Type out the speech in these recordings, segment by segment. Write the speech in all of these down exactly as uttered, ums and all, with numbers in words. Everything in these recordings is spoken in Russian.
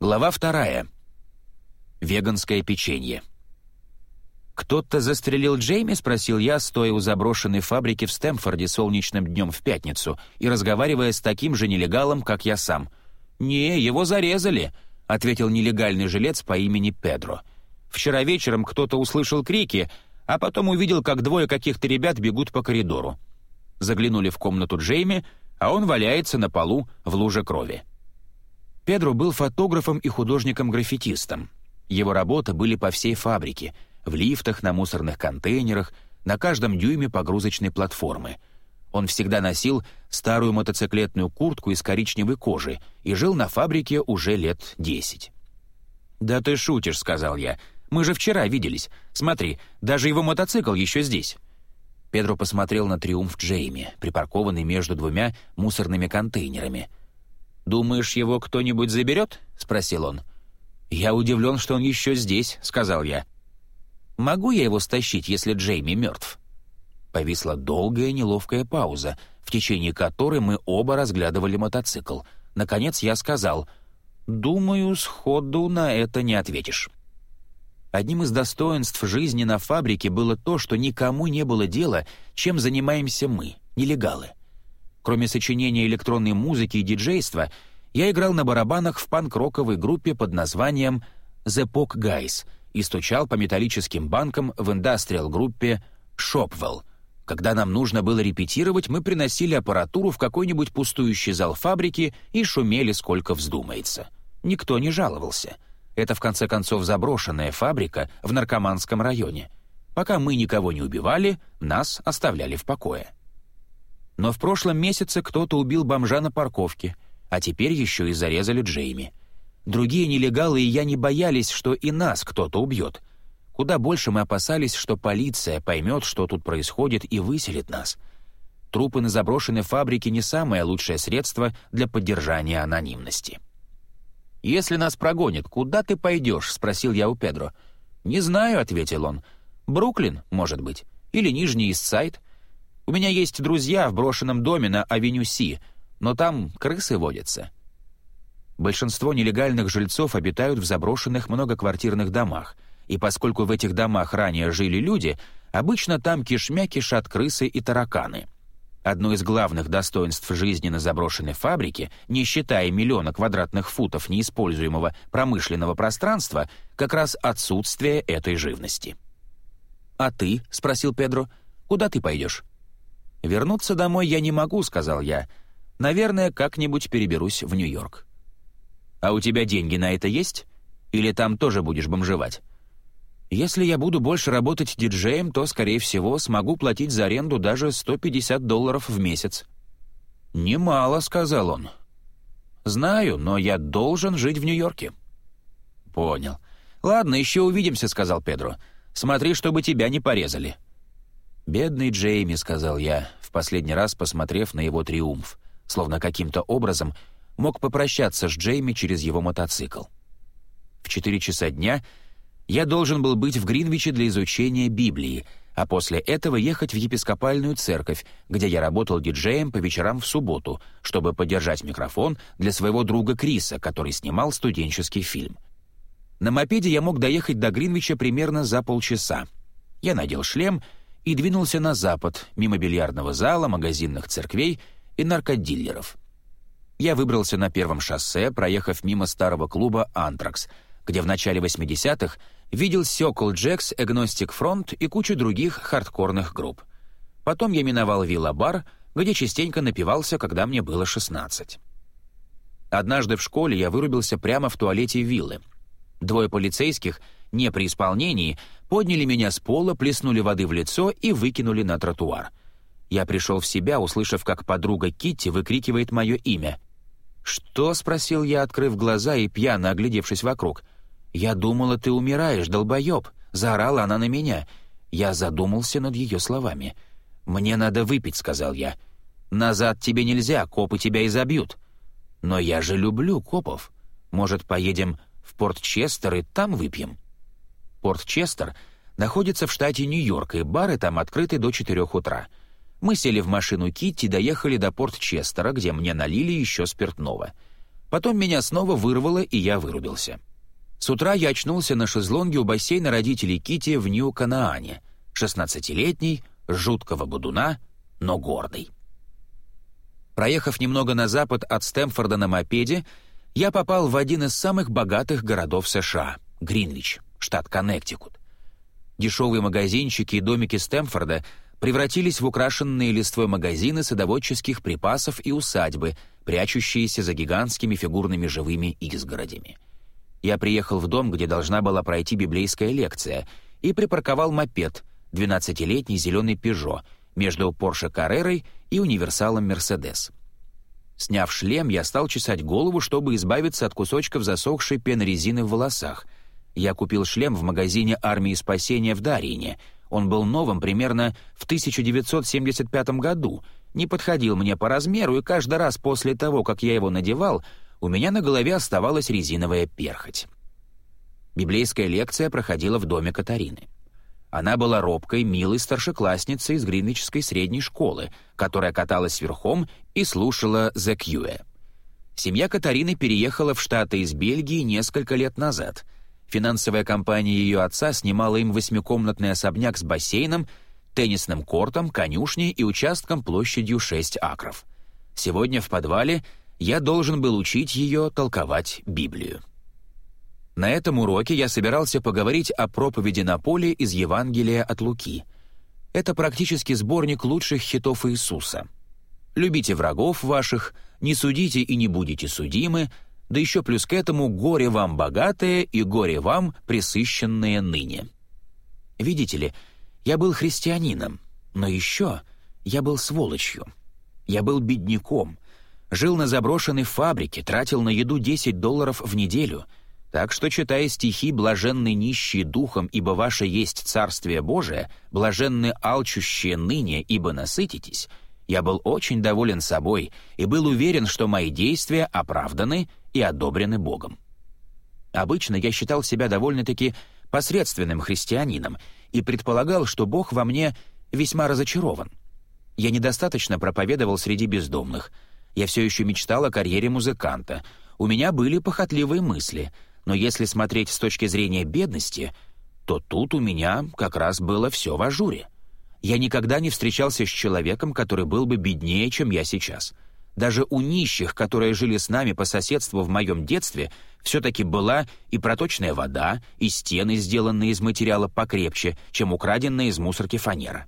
Глава вторая. Веганское печенье. «Кто-то застрелил Джейми?» — спросил я, стоя у заброшенной фабрики в Стэмфорде солнечным днем в пятницу и разговаривая с таким же нелегалом, как я сам. «Не, его зарезали», — ответил нелегальный жилец по имени Педро. «Вчера вечером кто-то услышал крики, а потом увидел, как двое каких-то ребят бегут по коридору. Заглянули в комнату Джейми, а он валяется на полу в луже крови». Педро был фотографом и художником-граффитистом. Его работы были по всей фабрике — в лифтах, на мусорных контейнерах, на каждом дюйме погрузочной платформы. Он всегда носил старую мотоциклетную куртку из коричневой кожи и жил на фабрике уже лет десять. «Да ты шутишь», — сказал я. «Мы же вчера виделись. Смотри, даже его мотоцикл еще здесь». Педро посмотрел на триумф Джейми, припаркованный между двумя мусорными контейнерами. «Думаешь, его кто-нибудь заберет?» — спросил он. «Я удивлен, что он еще здесь», — сказал я. «Могу я его стащить, если Джейми мертв?» Повисла долгая неловкая пауза, в течение которой мы оба разглядывали мотоцикл. Наконец я сказал: «Думаю, сходу на это не ответишь». Одним из достоинств жизни на фабрике было то, что никому не было дела, чем занимаемся мы, нелегалы. Кроме сочинения электронной музыки и диджейства, я играл на барабанах в панк-роковой группе под названием «The Pok Guys» и стучал по металлическим банкам в индастриал-группе «Shopwell». Когда нам нужно было репетировать, мы приносили аппаратуру в какой-нибудь пустующий зал фабрики и шумели сколько вздумается. Никто не жаловался. Это, в конце концов, заброшенная фабрика в наркоманском районе. Пока мы никого не убивали, нас оставляли в покое. Но в прошлом месяце кто-то убил бомжа на парковке, а теперь еще и зарезали Джейми. Другие нелегалы и я не боялись, что и нас кто-то убьет. Куда больше мы опасались, что полиция поймет, что тут происходит, и выселит нас. Трупы на заброшенной фабрике не самое лучшее средство для поддержания анонимности. «Если нас прогонят, куда ты пойдешь?» — спросил я у Педро. «Не знаю», — ответил он. «Бруклин, может быть, или Нижний Ист-Сайд. У меня есть друзья в брошенном доме на Авеню Си, но там крысы водятся». Большинство нелегальных жильцов обитают в заброшенных многоквартирных домах, и поскольку в этих домах ранее жили люди, обычно там кишмя кишат крысы и тараканы. Одно из главных достоинств жизни на заброшенной фабрике, не считая миллиона квадратных футов неиспользуемого промышленного пространства, как раз отсутствие этой живности. «А ты?» — спросил Педро. «Куда ты пойдешь?» «Вернуться домой я не могу», — сказал я. «Наверное, как-нибудь переберусь в Нью-Йорк». «А у тебя деньги на это есть? Или там тоже будешь бомжевать?» «Если я буду больше работать диджеем, то, скорее всего, смогу платить за аренду даже сто пятьдесят долларов в месяц». «Немало», — сказал он. «Знаю, но я должен жить в Нью-Йорке». «Понял. Ладно, еще увидимся», — сказал Педро. «Смотри, чтобы тебя не порезали». «Бедный Джейми», — сказал я, в последний раз посмотрев на его триумф, словно каким-то образом мог попрощаться с Джейми через его мотоцикл. В четыре часа дня я должен был быть в Гринвиче для изучения Библии, а после этого ехать в епископальную церковь, где я работал диджеем по вечерам в субботу, чтобы подержать микрофон для своего друга Криса, который снимал студенческий фильм. На мопеде я мог доехать до Гринвича примерно за полчаса. Я надел шлем и двинулся на запад, мимо бильярдного зала, магазинных церквей и наркодиллеров. Я выбрался на первом шоссе, проехав мимо старого клуба «Антракс», где в начале восьмидесятых видел Circle Jerks, Agnostic Front и кучу других хардкорных групп. Потом я миновал Вилла-бар, где частенько напивался, когда мне было шестнадцать. Однажды в школе я вырубился прямо в туалете виллы. Двое полицейских, не при исполнении, подняли меня с пола, плеснули воды в лицо и выкинули на тротуар. Я пришел в себя, услышав, как подруга Китти выкрикивает мое имя. «Что?» — спросил я, открыв глаза и пьяно оглядевшись вокруг. «Я думала, ты умираешь, долбоеб!» — заорала она на меня. Я задумался над ее словами. «Мне надо выпить», — сказал я. «Назад тебе нельзя, копы тебя изобьют». «Но я же люблю копов. Может, поедем в Порт-Честер и там выпьем?» Порт-Честер находится в штате Нью-Йорк, и бары там открыты до четырех утра. Мы сели в машину Китти и доехали до Порт-Честера, где мне налили еще спиртного. Потом меня снова вырвало, и я вырубился. С утра я очнулся на шезлонге у бассейна родителей Кити в Нью-Канаане, шестнадцатилетний, жуткого будуна, но гордый. Проехав немного на запад от Стэмфорда на мопеде, я попал в один из самых богатых городов США — Гринвич, штат Коннектикут. Дешевые магазинчики и домики Стэмфорда превратились в украшенные листвой магазины садоводческих припасов и усадьбы, прячущиеся за гигантскими фигурными живыми изгородями. Я приехал в дом, где должна была пройти библейская лекция, и припарковал мопед, двенадцатилетний зеленый «Пежо», между Порше Каррерой и универсалом «Мерседес». Сняв шлем, я стал чесать голову, чтобы избавиться от кусочков засохшей пенорезины в волосах. Я купил шлем в магазине «Армии спасения» в Дарьине. Он был новым примерно в тысяча девятьсот семьдесят пятом году, не подходил мне по размеру, и каждый раз после того, как я его надевал, у меня на голове оставалась резиновая перхоть. Библейская лекция проходила в доме Катарины. Она была робкой, милой старшеклассницей из гринвичской средней школы, которая каталась верхом и слушала «The Cue». Семья Катарины переехала в Штаты из Бельгии несколько лет назад. Финансовая компания ее отца снимала им восьмикомнатный особняк с бассейном, теннисным кортом, конюшней и участком площадью шесть акров. Сегодня в подвале я должен был учить ее толковать Библию. На этом уроке я собирался поговорить о проповеди на поле из Евангелия от Луки. Это практически сборник лучших хитов Иисуса. «Любите врагов ваших, не судите и не будете судимы», да еще плюс к этому «горе вам богатые и горе вам пресыщенные ныне». Видите ли, я был христианином, но еще я был сволочью. Я был бедняком, жил на заброшенной фабрике, тратил на еду десять долларов в неделю. Так что, читая стихи «Блаженны нищие духом, ибо ваше есть Царствие Божие, блаженны алчущие ныне, ибо насытитесь», я был очень доволен собой и был уверен, что мои действия оправданы и одобрены Богом. Обычно я считал себя довольно-таки посредственным христианином и предполагал, что Бог во мне весьма разочарован. Я недостаточно проповедовал среди бездомных. Я все еще мечтал о карьере музыканта. У меня были похотливые мысли, но если смотреть с точки зрения бедности, то тут у меня как раз было все в ажуре. Я никогда не встречался с человеком, который был бы беднее, чем я сейчас. Даже у нищих, которые жили с нами по соседству в моем детстве, все-таки была и проточная вода, и стены, сделанные из материала покрепче, чем украденная из мусорки фанера.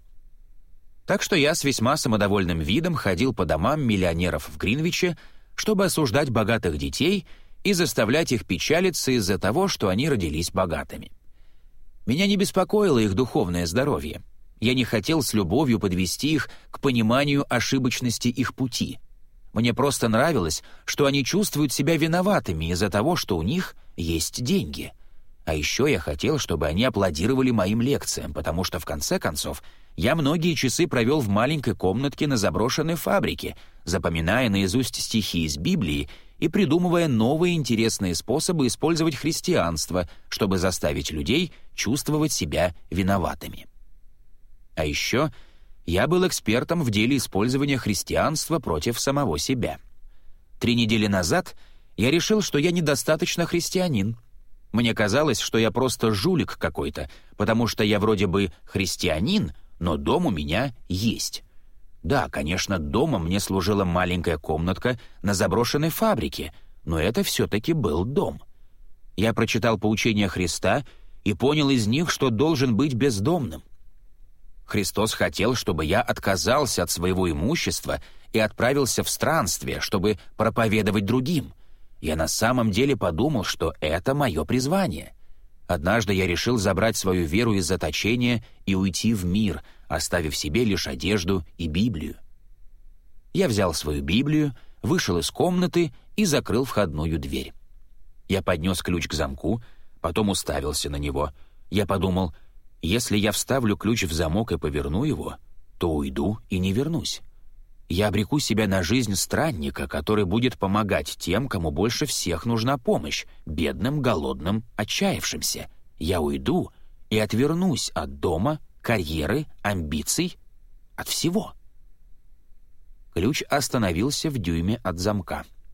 Так что я с весьма самодовольным видом ходил по домам миллионеров в Гринвиче, чтобы осуждать богатых детей и заставлять их печалиться из-за того, что они родились богатыми. Меня не беспокоило их духовное здоровье. Я не хотел с любовью подвести их к пониманию ошибочности их пути. Мне просто нравилось, что они чувствуют себя виноватыми из-за того, что у них есть деньги. А еще я хотел, чтобы они аплодировали моим лекциям, потому что, в конце концов, я многие часы провел в маленькой комнатке на заброшенной фабрике, запоминая наизусть стихи из Библии и придумывая новые интересные способы использовать христианство, чтобы заставить людей чувствовать себя виноватыми. А еще я был экспертом в деле использования христианства против самого себя. Три недели назад я решил, что я недостаточно христианин. Мне казалось, что я просто жулик какой-то, потому что я вроде бы христианин, но дом у меня есть. Да, конечно, домом мне служила маленькая комнатка на заброшенной фабрике, но это все-таки был дом. Я прочитал поучения Христа и понял из них, что должен быть бездомным. Христос хотел, чтобы я отказался от своего имущества и отправился в странствие, чтобы проповедовать другим. Я на самом деле подумал, что это мое призвание. Однажды я решил забрать свою веру из заточения и уйти в мир, оставив себе лишь одежду и Библию. Я взял свою Библию, вышел из комнаты и закрыл входную дверь. Я поднес ключ к замку, потом уставился на него. Я подумал, если я вставлю ключ в замок и поверну его, то уйду и не вернусь. Я обреку себя на жизнь странника, который будет помогать тем, кому больше всех нужна помощь, бедным, голодным, отчаявшимся. Я уйду и отвернусь от дома, карьеры, амбиций, от всего. Ключ остановился в дюйме от замка.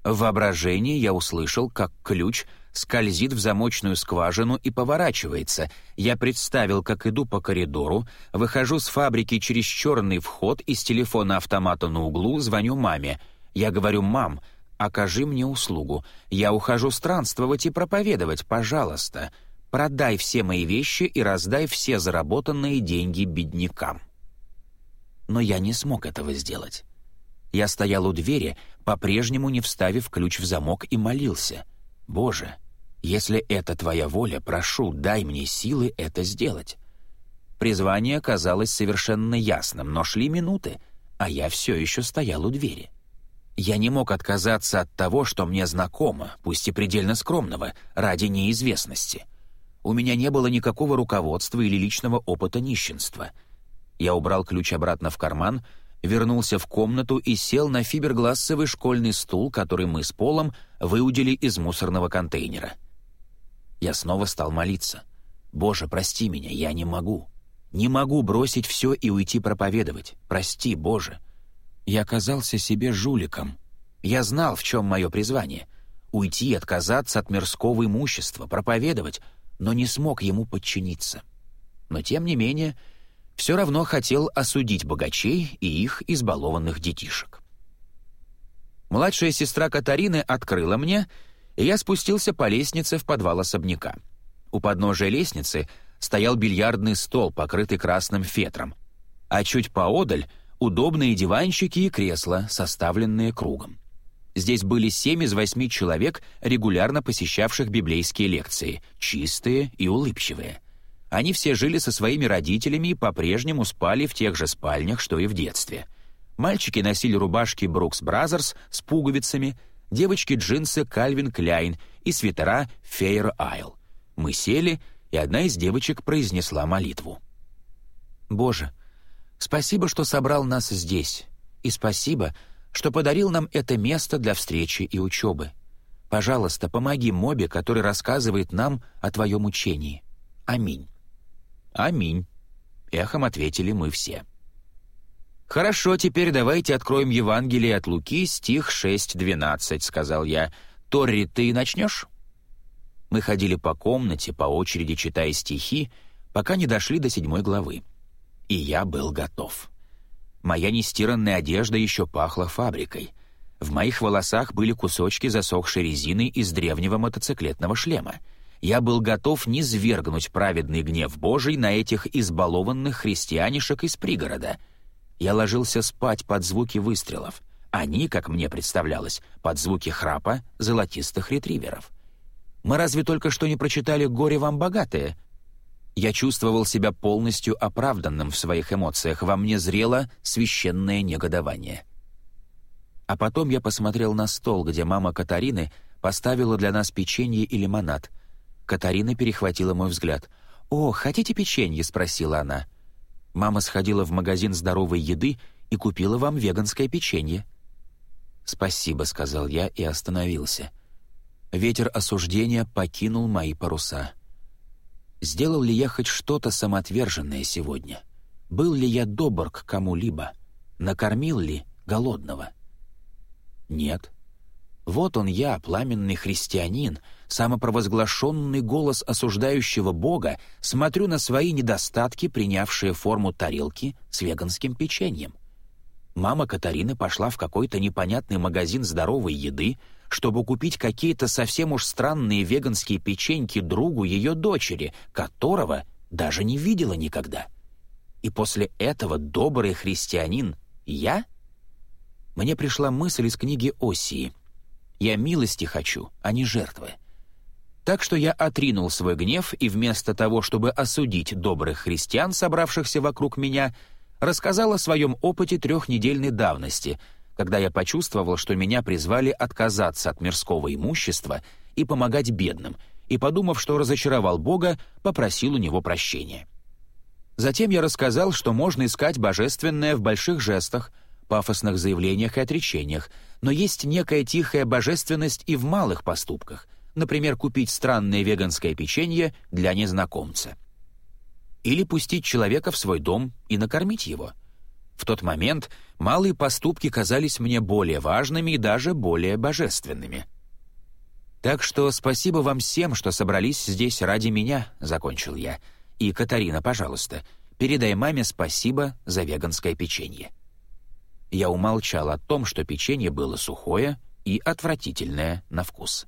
В воображении я услышал, как ключ скользит в замочную скважину и поворачивается. Я представил, как иду по коридору, выхожу с фабрики через черный вход, из телефона автомата на углу звоню маме. Я говорю: «Мам, окажи мне услугу. Я ухожу странствовать и проповедовать. Пожалуйста, продай все мои вещи и раздай все заработанные деньги беднякам». Но я не смог этого сделать. Я стоял у двери, по-прежнему не вставив ключ в замок, и молился: «Боже, если это Твоя воля, прошу, дай мне силы это сделать». Призвание казалось совершенно ясным, но шли минуты, а я все еще стоял у двери. Я не мог отказаться от того, что мне знакомо, пусть и предельно скромного, ради неизвестности. У меня не было никакого руководства или личного опыта нищенства. Я убрал ключ обратно в карман, вернулся в комнату и сел на фиберглассовый школьный стул, который мы с Полом выудили из мусорного контейнера. Я снова стал молиться: «Боже, прости меня, я не могу. Не могу бросить все и уйти проповедовать. Прости, Боже». Я оказался себе жуликом. Я знал, в чем мое призвание — уйти, отказаться от мирского имущества, проповедовать, но не смог ему подчиниться. Но, тем не менее, все равно хотел осудить богачей и их избалованных детишек. Младшая сестра Катарины открыла мне, и я спустился по лестнице в подвал особняка. У подножия лестницы стоял бильярдный стол, покрытый красным фетром, а чуть поодаль — удобные диванчики и кресла, составленные кругом. Здесь были семь из восьми человек, регулярно посещавших библейские лекции, чистые и улыбчивые. Они все жили со своими родителями и по-прежнему спали в тех же спальнях, что и в детстве. Мальчики носили рубашки Brooks Brothers с пуговицами, девочки джинсы Calvin Klein и свитера Fair Isle. Мы сели, и одна из девочек произнесла молитву. «Боже, спасибо, что собрал нас здесь, и спасибо, что подарил нам это место для встречи и учебы. Пожалуйста, помоги Моби, который рассказывает нам о Твоем учении. Аминь». «Аминь», — эхом ответили мы все. «Хорошо, теперь давайте откроем Евангелие от Луки, стих шесть двенадцать», — сказал я. «Торри, ты начнешь?» Мы ходили по комнате, по очереди читая стихи, пока не дошли до седьмой главы. И я был готов. Моя нестиранная одежда еще пахла фабрикой. В моих волосах были кусочки засохшей резины из древнего мотоциклетного шлема. Я был готов низвергнуть праведный гнев Божий на этих избалованных христианишек из пригорода. Я ложился спать под звуки выстрелов. Они, как мне представлялось, под звуки храпа золотистых ретриверов. Мы разве только что не прочитали «Горе вам, богатые»? Я чувствовал себя полностью оправданным в своих эмоциях, во мне зрело священное негодование. А потом я посмотрел на стол, где мама Катарины поставила для нас печенье и лимонад. Катарина перехватила мой взгляд. «О, хотите печенье?» — спросила она. «Мама сходила в магазин здоровой еды и купила вам веганское печенье». «Спасибо», — сказал я и остановился. Ветер осуждения покинул мои паруса. Сделал ли я хоть что-то самоотверженное сегодня? Был ли я добр к кому-либо? Накормил ли голодного? Нет. Вот он я, пламенный христианин, самопровозглашенный голос осуждающего Бога, смотрю на свои недостатки, принявшие форму тарелки с веганским печеньем. Мама Катарины пошла в какой-то непонятный магазин здоровой еды, чтобы купить какие-то совсем уж странные веганские печеньки другу ее дочери, которого даже не видела никогда. И после этого добрый христианин я? Мне пришла мысль из книги Осии. «Я милости хочу, а не жертвы». Так что я отринул свой гнев и вместо того, чтобы осудить добрых христиан, собравшихся вокруг меня, рассказал о своем опыте трехнедельной давности, когда я почувствовал, что меня призвали отказаться от мирского имущества и помогать бедным, и, подумав, что разочаровал Бога, попросил у Него прощения. Затем я рассказал, что можно искать божественное в больших жестах, пафосных заявлениях и отречениях, но есть некая тихая божественность и в малых поступках, например, купить странное веганское печенье для незнакомца. Или пустить человека в свой дом и накормить его. В тот момент малые поступки казались мне более важными и даже более божественными. «Так что спасибо вам всем, что собрались здесь ради меня», — закончил я. «И, Катарина, пожалуйста, передай маме спасибо за веганское печенье». Я умолчал о том, что печенье было сухое и отвратительное на вкус.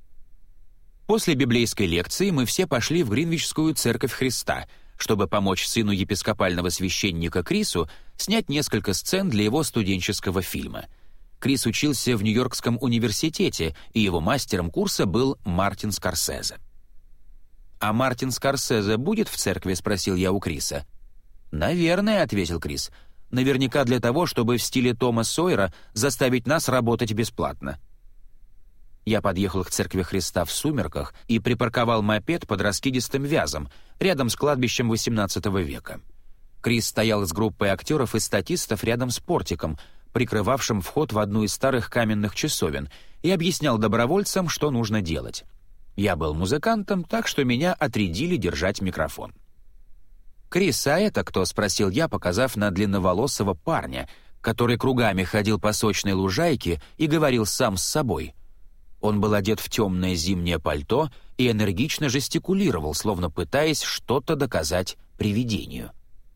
После библейской лекции мы все пошли в Гринвичскую церковь Христа, чтобы помочь сыну епископального священника Крису снять несколько сцен для его студенческого фильма. Крис учился в Нью-Йоркском университете, и его мастером курса был Мартин Скорсезе. «А Мартин Скорсезе будет в церкви?» — спросил я у Криса. «Наверное», — ответил Крис. «Наверняка для того, чтобы в стиле Тома Сойера заставить нас работать бесплатно». Я подъехал к церкви Христа в сумерках и припарковал мопед под раскидистым вязом, рядом с кладбищем восемнадцатого века. Крис стоял с группой актеров и статистов рядом с портиком, прикрывавшим вход в одну из старых каменных часовен, и объяснял добровольцам, что нужно делать. Я был музыкантом, так что меня отрядили держать микрофон. «Крис, а это кто?» — спросил я, показав на длинноволосого парня, который кругами ходил по сочной лужайке и говорил сам с собой. Он был одет в темное зимнее пальто и энергично жестикулировал, словно пытаясь что-то доказать привидению.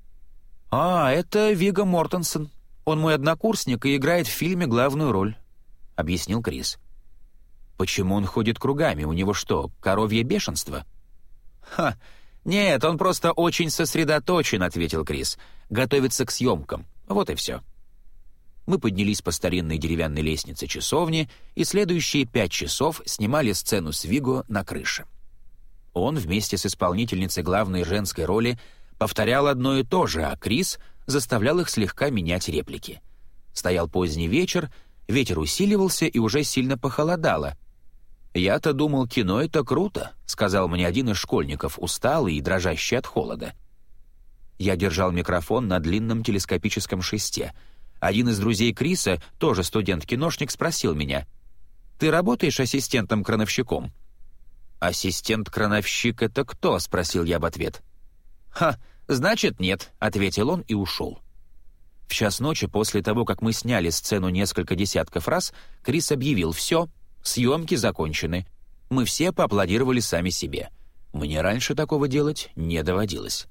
«А, это Вигго Мортенсен. Он мой однокурсник и играет в фильме главную роль», — объяснил Крис. «Почему он ходит кругами? У него что, коровье бешенство?» «Ха, нет, он просто очень сосредоточен», — ответил Крис. «Готовится к съемкам. Вот и все». Мы поднялись по старинной деревянной лестнице часовни и следующие пять часов снимали сцену с Вигго на крыше. Он вместе с исполнительницей главной женской роли повторял одно и то же, а Крис заставлял их слегка менять реплики. Стоял поздний вечер, ветер усиливался и уже сильно похолодало. «Я-то думал, кино — это круто», — сказал мне один из школьников, усталый и дрожащий от холода. Я держал микрофон на длинном телескопическом шесте. Один из друзей Криса, тоже студент-киношник, спросил меня: «Ты работаешь ассистентом-крановщиком?» «Ассистент-крановщик — это кто?» — спросил я в ответ. «Ха, значит, нет», — ответил он и ушел. В час ночи, после того, как мы сняли сцену несколько десятков раз, Крис объявил: «Все, съемки закончены». Мы все поаплодировали сами себе. Мне раньше такого делать не доводилось.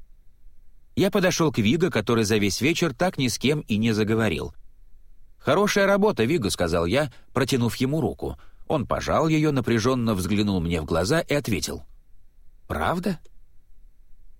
Я подошел к Вигго, который за весь вечер так ни с кем и не заговорил. «Хорошая работа, Вигго», — сказал я, протянув ему руку. Он пожал ее, напряженно взглянул мне в глаза и ответил: «Правда?»